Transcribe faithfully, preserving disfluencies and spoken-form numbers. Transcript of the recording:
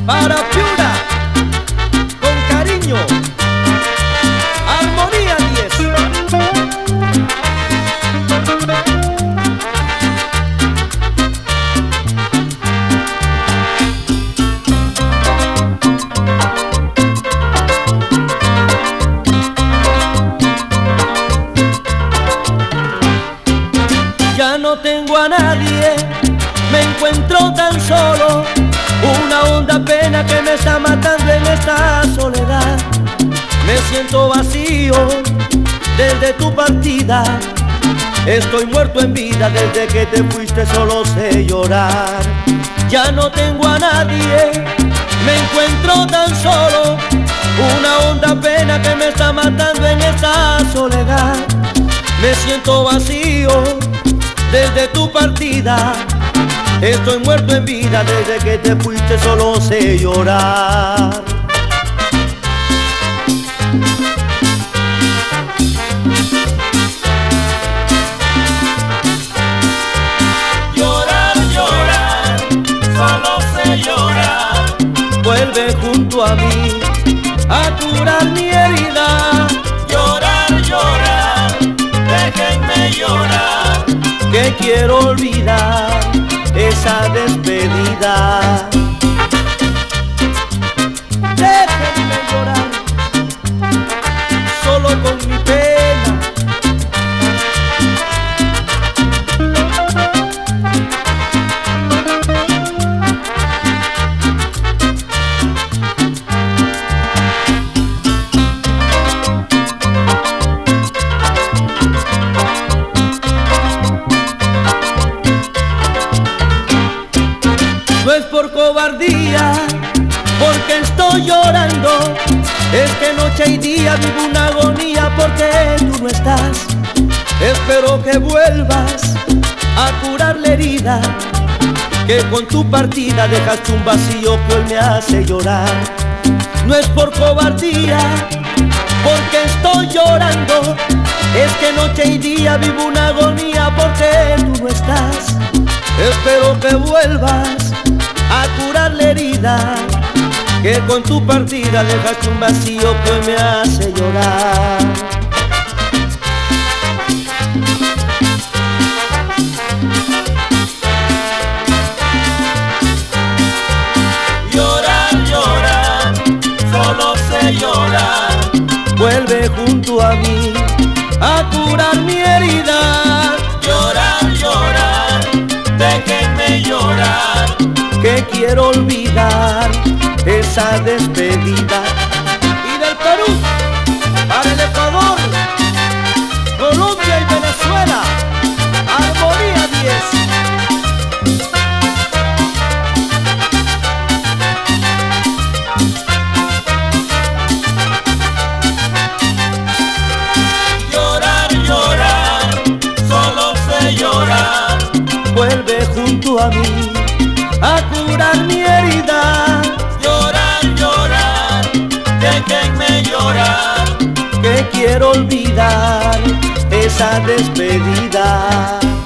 para Piura, con cariño, Armonía diez. Ya no tengo a nadie, me encuentro tan solo, una honda pena que me está matando en esta soledad. Me siento vacío desde tu partida, estoy muerto en vida desde que te fuiste, solo sé llorar. Ya no tengo a nadie, me encuentro tan solo, una honda pena que me está matando en esta soledad. Me siento vacío desde tu partida, estoy muerto en vida desde que te fuiste, solo sé llorar. Llorar, llorar, solo sé llorar. Vuelve junto a mí a curar mi herida. Llorar, llorar, déjenme llorar, que quiero olvidar esa despedida. Déjenme llorar, solo con mi pena. No es por cobardía, porque estoy llorando, es que noche y día vivo una agonía porque tú no estás. Espero que vuelvas a curar la herida, que con tu partida dejaste un vacío que hoy me hace llorar. No es por cobardía, porque estoy llorando, es que noche y día vivo una agonía porque tú no estás. Espero que vuelvas a curar la herida, que con tu partida dejaste un vacío que hoy me hace llorar. llorar, llorar, solo sé llorar. Vuelve junto a mí a curar mi herida. Llorar, llorar, déjenme llorar, que quiero olvidar esa despedida. Y del Perú para el Ecuador, Colombia y Venezuela, Armonía diez. Llorar, llorar, solo sé llorar. Vuelve junto a mí a curar mi herida. Llorar, llorar, déjenme llorar, que quiero olvidar esa despedida.